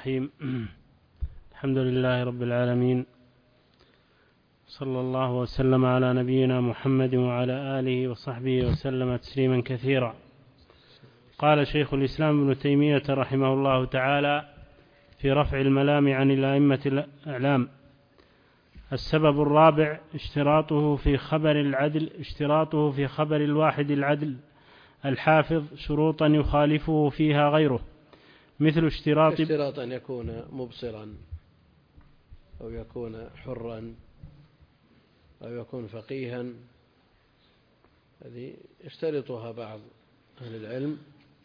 الرحيم. الحمد لله رب العالمين، صلى الله وسلم على نبينا محمد وعلى آله وصحبه وسلم تسليما كثيرا. قال شيخ الإسلام ابن تيمية رحمه الله تعالى في رفع الملام عن الأئمة الأعلام: السبب الرابع اشتراطه في خبر الواحد العدل الحافظ شروطا يخالفه فيها غيره، مثل اشتراط أن يكون مبصرا، أو يكون حرا، أو يكون فقيها. هذه يشترطها بعض أهل العلم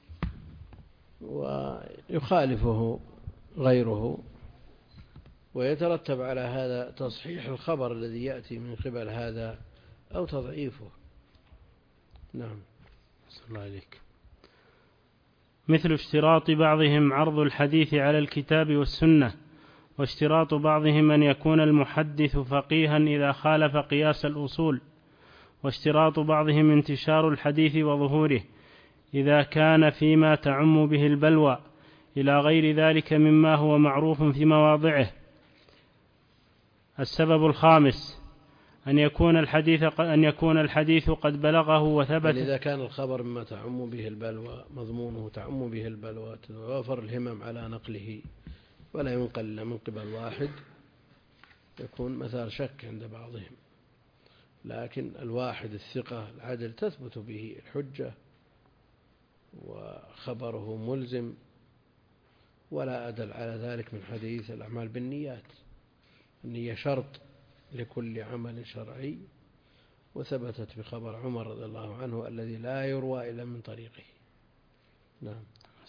ويخالفه غيره، ويترتب على هذا تصحيح الخبر الذي يأتي من قبل هذا أو تضعيفه. نعم. صلى الله عليك. مثل اشتراط بعضهم عرض الحديث على الكتاب والسنة، واشتراط بعضهم أن يكون المحدث فقيها إذا خالف قياس الأصول، واشتراط بعضهم انتشار الحديث وظهوره إذا كان فيما تعم به البلوى، إلى غير ذلك مما هو معروف في مواضعه. السبب الخامس أن يكون الحديث قد بلغه وثبت. إذا كان الخبر مما تعم به البلوى، مضمونه تعم به البلوى، تتوافر الهمم على نقله ولا ينقل من قبل واحد، يكون مثار شك عند بعضهم. لكن الواحد الثقة العدل تثبت به الحجة وخبره ملزم، ولا أدل على ذلك من حديث الأعمال بالنيات. النية شرط لكل عمل شرعي، وثبتت بخبر عمر رضي الله عنه الذي لا يروى إلا من طريقه. نعم.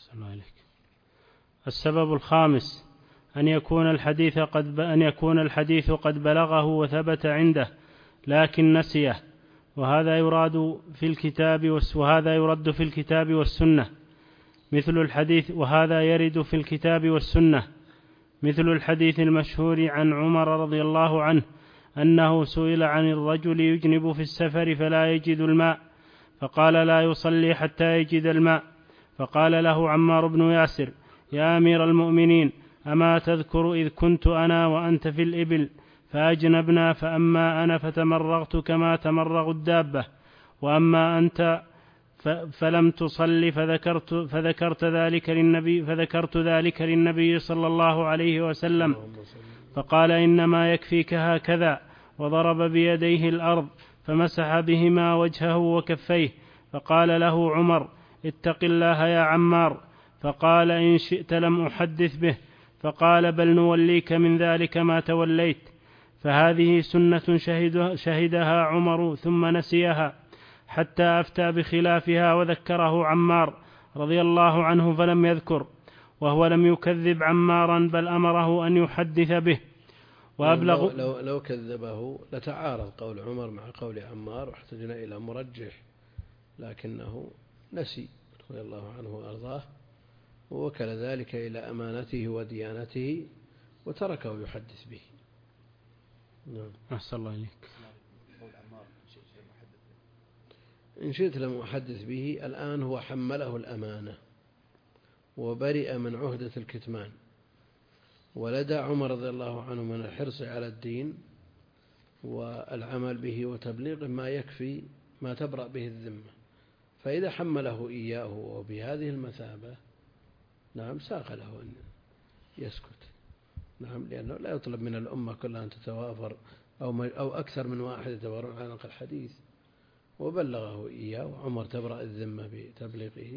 السبب الخامس أن يكون الحديث قد بلغه وثبت عنده لكن نسيه، وهذا يرد في الكتاب والسنة مثل الحديث، وهذا يرد في الكتاب والسنة مثل الحديث المشهور عن عمر رضي الله عنه أنه سئل عن الرجل يجنب في السفر فلا يجد الماء، فقال: لا يصلي حتى يجد الماء. فقال له عمار بن ياسر: يا أمير المؤمنين، أما تذكر إذ كنت أنا وأنت في الإبل فأجنبنا، فأما أنا فتمرغت كما تمرغ الدابة، وأما أنت فلم تصلي، فذكرت ذلك للنبي صلى الله عليه وسلم، فقال: إنما يكفيك هكذا، وضرب بيديه الأرض فمسح بهما وجهه وكفيه. فقال له عمر: اتق الله يا عمار. فقال: إن شئت لم أحدث به. فقال: بل نوليك من ذلك ما توليت. فهذه سنة شهدها عمر ثم نسيها حتى أفتى بخلافها، وذكره عمار رضي الله عنه فلم يذكر، وهو لم يكذب عمارا بل أمره أن يحدث به. وأبلغ لو كذبه لتعارض قول عمر مع قول عمار، واحتجنا إلى مرجح، لكنه نسي رضي الله عنه وأرضاه، ووكل ذلك إلى أمانته وديانته وتركه يحدث به. نعم. أحسن الله إليك. إن شئت لم أحدث به. الآن هو حمله الأمانة وبرئ من عهدة الكتمان، ولدى عمر رضي الله عنه من الحرص على الدين والعمل به وتبليغه ما يكفي ما تبرأ به الذمة. فإذا حمله إياه وبهذه المثابة، نعم، ساق له أن يسكت. نعم، لأنه لا يطلب من الأمة كلها أن تتوافر أو أكثر من واحد يتوافرون على نقل الحديث، وبلغه إياه، وعمر تبرأ الذمة بتبليغه.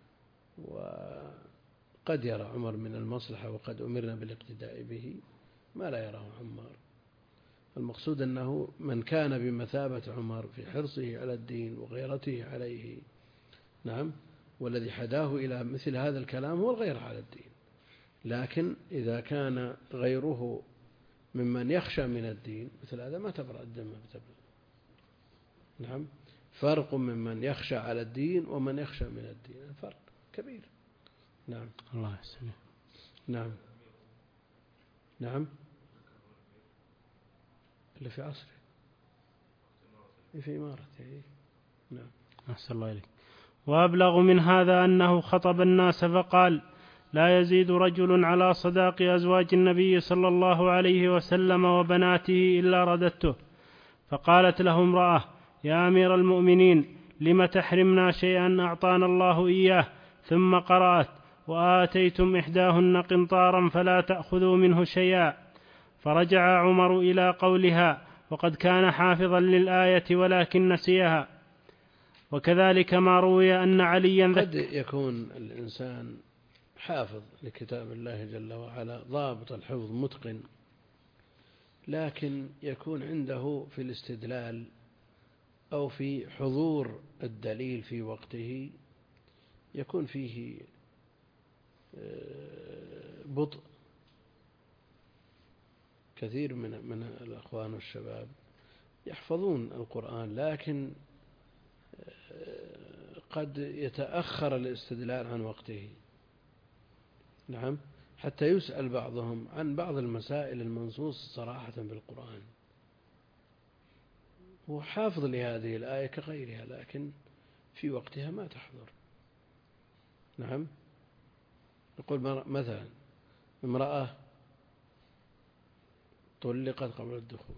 وقد يرى عمر من المصلحة، وقد أمرنا بالاقتداء به، ما لا يراه عمار. المقصود أنه من كان بمثابة عمر في حرصه على الدين وغيرته عليه، نعم، والذي حداه إلى مثل هذا الكلام هو الغير على الدين. لكن إذا كان غيره ممن يخشى من الدين مثل هذا ما تبرأ الذمة بتبليغ. نعم، فرق ممن يخشى على الدين ومن يخشى من الدين، فرق كبير. نعم. الله يسلمك. نعم. نعم. اللي في عصره في إمارته. نعم. أحسن الله إليك. وأبلغ من هذا أنه خطب الناس فقال: لا يزيد رجل على صداق أزواج النبي صلى الله عليه وسلم وبناته إلا رددته. فقالت له امرأة: يا أمير المؤمنين، لم تحرمنا شيئا أعطانا الله إياه؟ ثم قرأت: وآتيتم إحداهن قنطارا فلا تأخذوا منه شيئا. فرجع عمر إلى قولها وقد كان حافظا للآية ولكن نسيها. وكذلك ما روي أن عليا قد يكون الإنسان حافظ لكتاب الله جل وعلا ضابط الحفظ متقن، لكن يكون عنده في الاستدلال أو في حضور الدليل في وقته يكون فيه بطء. كثير من الأخوان والشباب يحفظون القرآن، لكن قد يتأخر الاستدلال عن وقته. نعم، حتى يسأل بعضهم عن بعض المسائل المنصوص صراحة بالقرآن، هو حافظ لهذه الآية كغيرها لكن في وقتها ما تحضر. نعم، نقول مثلا امرأة طلقت قبل الدخول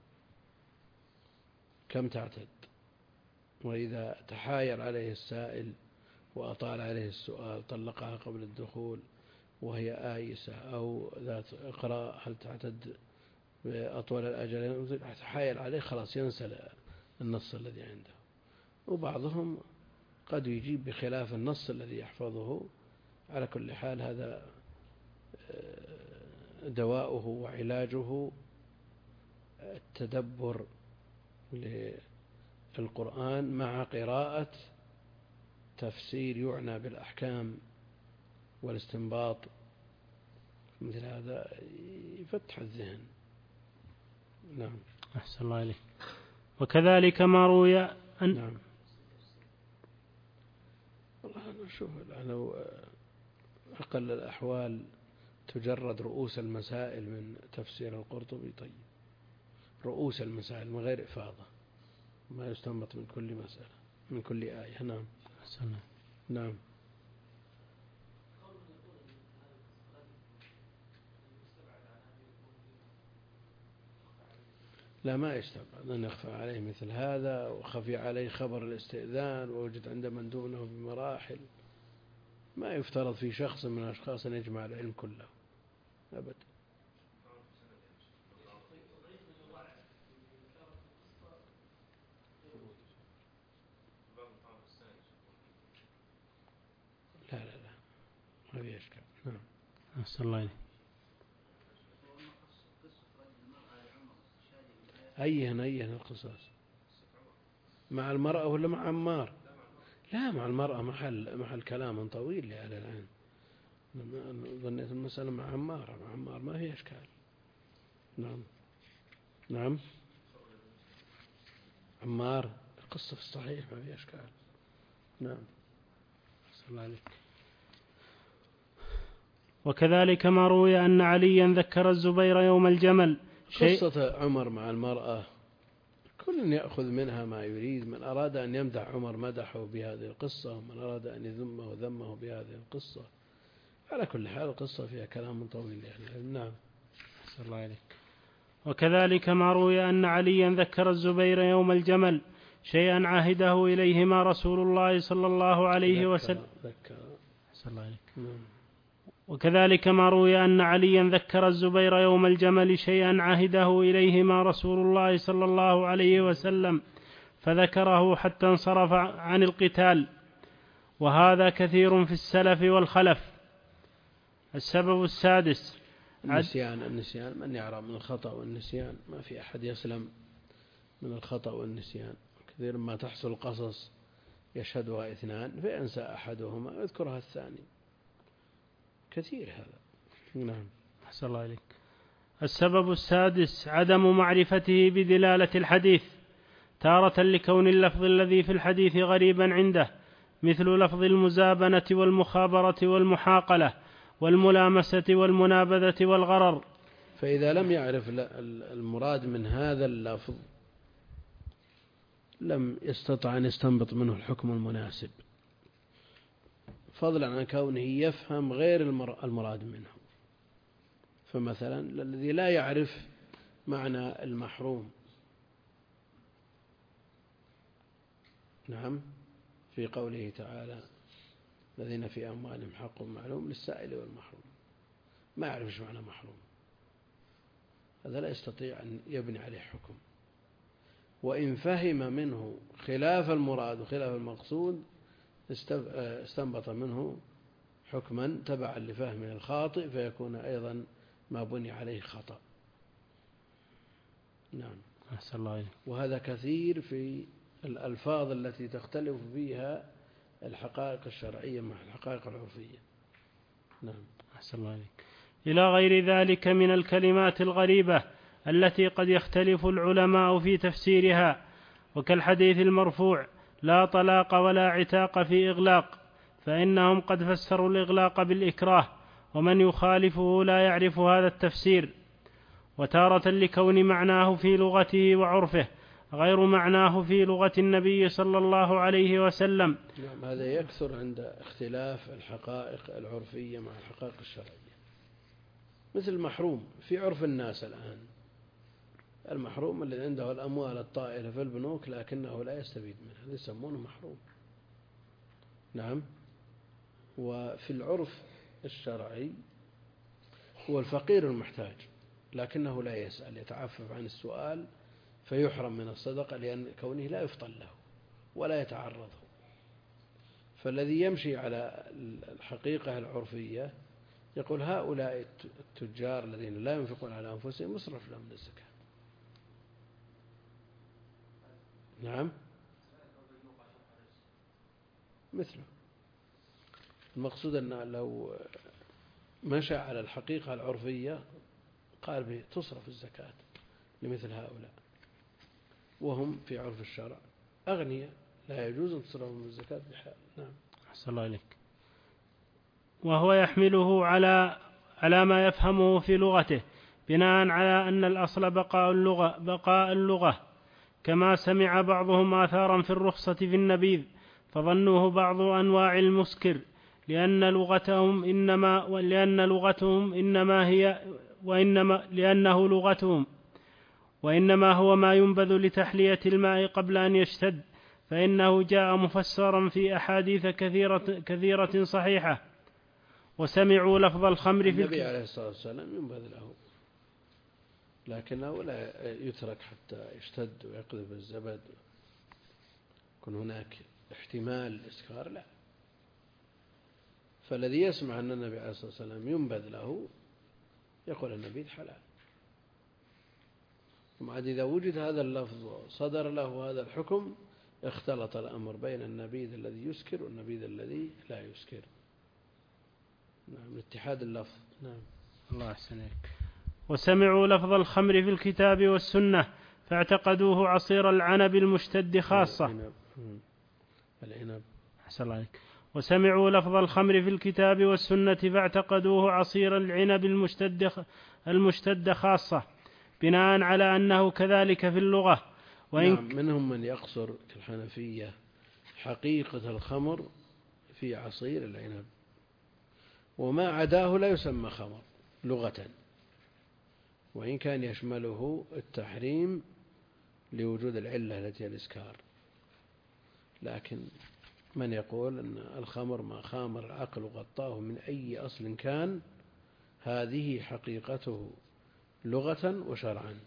كم تعتد؟ وإذا تحاير عليه السائل وأطال عليه السؤال طلقها قبل الدخول وهي آيسة أو ذات إقراء هل تعتد بأطول الأجلين؟ تحاير عليه خلاص ينسى النص الذي عنده. وبعضهم قد يجيب بخلاف النص الذي يحفظه. على كل حال هذا دواؤه وعلاجه التدبر للقرآن مع قراءة تفسير يعنى بالأحكام والاستنباط. مثل هذا يفتح الذهن. نعم. أحسن الله إليك. وكذلك ما روي أن نعم. والله أنا أشوف لو أقل الأحوال تجرد رؤوس المسائل من تفسير القرطبي طيب، رؤوس المسائل من غير إفاضة، ما يستنبط من كل مسألة من كل آية. نعم. نعم. لا، ما يستبعد أن يخفى عليه مثل هذا، وخفي عليه خبر الاستئذان ووجد عند من دونه بمراحل. ما يفترض في شخص من الأشخاص أن يجمع العلم كله أبدا. لا ما في إشكال. نعم. أحسن الله إليك. أيهن القصص مع المرأة ولا مع عمار؟ لا، مع المرأة محل كلام طويل لأهل العلم. ظنيت المسألة مع عمار ما فيها إشكال. نعم. نعم. عمار القصة في الصحيح ما فيها إشكال. نعم. أحسن الله عليك. وكذلك ما روي أن عليا ذكر الزبير يوم الجمل. قصة عمر مع المرأة كل يأخذ منها ما يريد. من أراد أن يمدح عمر مدحه بهذه القصة، ومن أراد أن يذمه ذمه بهذه القصة. على كل حال القصة فيها كلام طويل يعني. نعم. أحسن الله عليك. وكذلك ما روي أن عليا ذكر الزبير يوم الجمل شيئا عهده إليهما رسول الله صلى الله عليه وسلم. أحسن الله عليك. نعم. وكذلك ما روي أن عليا ذكر الزبير يوم الجمل شيئا عهده إليهما رسول الله صلى الله عليه وسلم فذكره حتى انصرف عن القتال، وهذا كثير في السلف والخلف. السبب السادس النسيان. من يعرف من الخطأ والنسيان؟ ما في أحد يسلم من الخطأ والنسيان. كثير ما تحصل قصص يشهدها اثنان فينسى أحدهما يذكرها الثاني، كثير هذا. نعم. أحسن الله عليك. السبب السادس عدم معرفته بدلالة الحديث، تارة لكون اللفظ الذي في الحديث غريبا عنده، مثل لفظ المزابنة والمخابرة والمحاقلة والملامسة والمنابذة والغرر. فإذا لم يعرف المراد من هذا اللفظ لم يستطع أن يستنبط منه الحكم المناسب. فضلا عن كونه يفهم غير المراد منه. فمثلا الذي لا يعرف معنى المحروم، نعم، في قوله تعالى الذين في أموالهم حق معلوم للسائل والمحروم، ما يعرف ايش معنى محروم، هذا لا يستطيع أن يبني عليه حكم. وإن فهم منه خلاف المراد وخلاف المقصود استنبط منه حكما تبعا لفهمه الخاطئ، فيكون أيضا ما بني عليه خطأ. نعم. أحسن الله إليك. وهذا كثير في الألفاظ التي تختلف فيها الحقائق الشرعية مع الحقائق العرفية. نعم. أحسن الله إليك. إلى غير ذلك من الكلمات الغريبة التي قد يختلف العلماء في تفسيرها، وكالحديث المرفوع لا طلاق ولا عتاق في إغلاق، فإنهم قد فسروا الإغلاق بالإكراه، ومن يخالفه لا يعرف هذا التفسير، وتارة لكون معناه في لغته وعرفه غير معناه في لغة النبي صلى الله عليه وسلم. نعم. هذا يكثر عند اختلاف الحقائق العرفية مع الحقائق الشرعية، مثل المحروم في عرف الناس الآن، المحروم الذي عنده الأموال الطائلة في البنوك لكنه لا يستفيد منها، هذا يسمونه محروم. نعم. وفي العرف الشرعي هو الفقير المحتاج لكنه لا يسأل، يتعفف عن السؤال فيحرم من الصدقة لأن كونه لا يفطن له ولا يتعرضه. فالذي يمشي على الحقيقة العرفية يقول هؤلاء التجار الذين لا ينفقون على أنفسهم مصرف لهم من الزكاة. نعم. مثله. المقصود أن لو مشى على الحقيقة العرفية قال به تصرف الزكاة لمثل هؤلاء، وهم في عرف الشرع أغنياء لا يجوز أن تصرفهم الزكاة بحال. نعم. أحسن الله إليك. وهو يحمله على ما يفهمه في لغته بناء على أن الأصل بقاء اللغة، كما سمع بعضهم آثارا في الرخصة في النبيذ فظنوه بعض أنواع المسكر، لأن لغتهم وإنما هو ما ينبذ لتحلية الماء قبل أن يشتد، فإنه جاء مفسرا في أحاديث كثيرة صحيحة. وسمعوا لفظ الخمر في النبي عليه الصلاة والسلام ينبذ له، لكنه لا يترك حتى يشتد ويقذف الزبد، يكون هناك احتمال الإسكار، لا. فالذي يسمع أن النبي عليه الصلاة والسلام ينبذ له يقول النبيذ حلال. وعاد إذا وجد هذا اللفظ وصدر له هذا الحكم اختلط الأمر بين النبيذ الذي يسكر والنبيذ الذي لا يسكر. نعم. اتحاد اللفظ. نعم. الله أحسن إليك. وسمعوا لفظ الخمر في الكتاب والسنة فاعتقدوه عصير العنب المشتد خاصة. العنب. أحسن الله عليك. وسمعوا لفظ الخمر في الكتاب والسنة فاعتقدوه عصير العنب المشتد خاصة، بناء على أنه كذلك في اللغة. نعم. منهم من يقصر كالحنفية حقيقة الخمر في عصير العنب، وما عداه لا يسمى خمر لغة، وإن كان يشمله التحريم لوجود العلة التي هي الإسكار. لكن من يقول أن الخمر ما خامر العقل وغطاه من أي أصل كان، هذه حقيقته لغة وشرعا.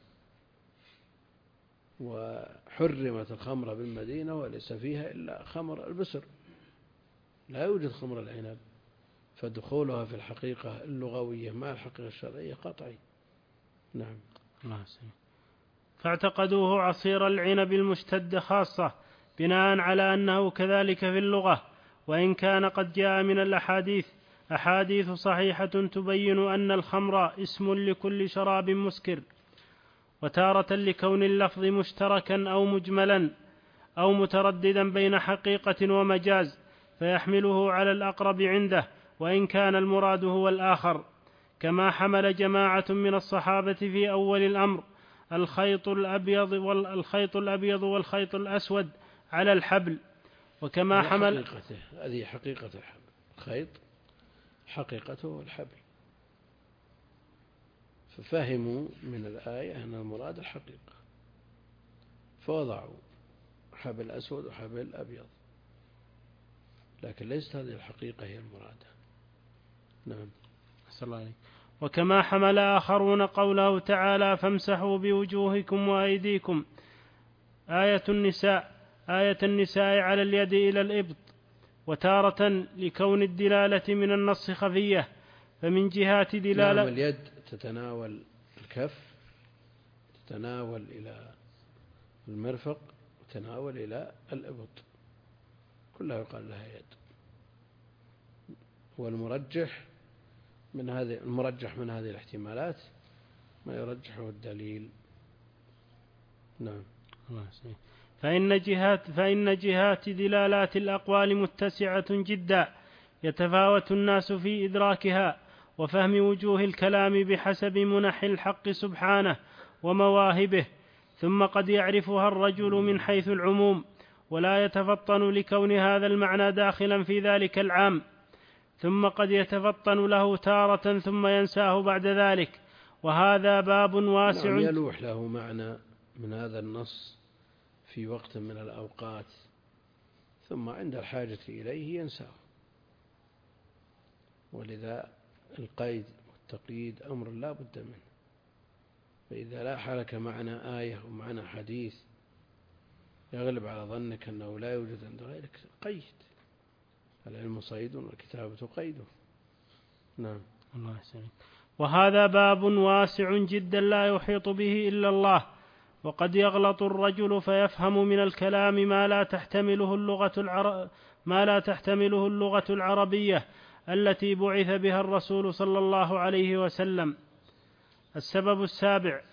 وحرمت الخمر بالمدينة وليس فيها إلا خمر البسر، لا يوجد خمر العنب، فدخولها في الحقيقة اللغوية مع الحقيقة الشرعية قطعي. نعم. الله سيد. فاعتقدوه عصير العنب المشتد خاصة، بناء على أنه كذلك في اللغة، وإن كان قد جاء من الأحاديث أحاديث صحيحة تبين أن الخمر اسم لكل شراب مسكر، وتارة لكون اللفظ مشتركا أو مجملا أو مترددا بين حقيقة ومجاز، فيحمله على الأقرب عنده وإن كان المراد هو الآخر، كما حمل جماعة من الصحابة في أول الأمر الخيط الأبيض والخيط الأسود على الحبل، وكما حمل هذه حقيقة الحبل، الخيط حقيقته الحبل، ففهموا من الآية أن المراد الحقيقة فوضعوا حبل أسود وحبل أبيض، لكن ليست هذه الحقيقة هي المرادة. نعم. أحسن الله عليك. وكما حمل آخرون قوله تعالى فامسحوا بوجوهكم وأيديكم آية النساء على اليد إلى الإبط، وتارة لكون الدلالة من النص خفية، فمن جهات دلالة. نعم، اليد تتناول الكف، تتناول إلى المرفق، وتناول إلى الإبط، كلها يقال لها يد. والمرجح من هذه الاحتمالات ما يرجحه الدليل. نعم. فإن جهات دلالات الأقوال متسعة جدا، يتفاوت الناس في إدراكها وفهم وجوه الكلام بحسب منح الحق سبحانه ومواهبه، ثم قد يعرفها الرجل من حيث العموم ولا يتفطن لكون هذا المعنى داخلا في ذلك العام، ثم قد يتفطن له تارة ثم ينساه بعد ذلك، وهذا باب واسع. نعم، يلوح له معنى من هذا النص في وقت من الأوقات، ثم عند الحاجة إليه ينساه. ولذا القيد والتقييد أمر لا بد منه، فإذا لاح لك معنى آية ومعنى حديث يغلب على ظنك أنه لا يوجد عند غيرك، قيد. العلم صيد والكتابة قيده. نعم. الله يسلمك. وهذا باب واسع جدا لا يحيط به إلا الله، وقد يغلط الرجل فيفهم من الكلام ما لا تحتمله اللغة العربية التي بعث بها الرسول صلى الله عليه وسلم. السبب السابع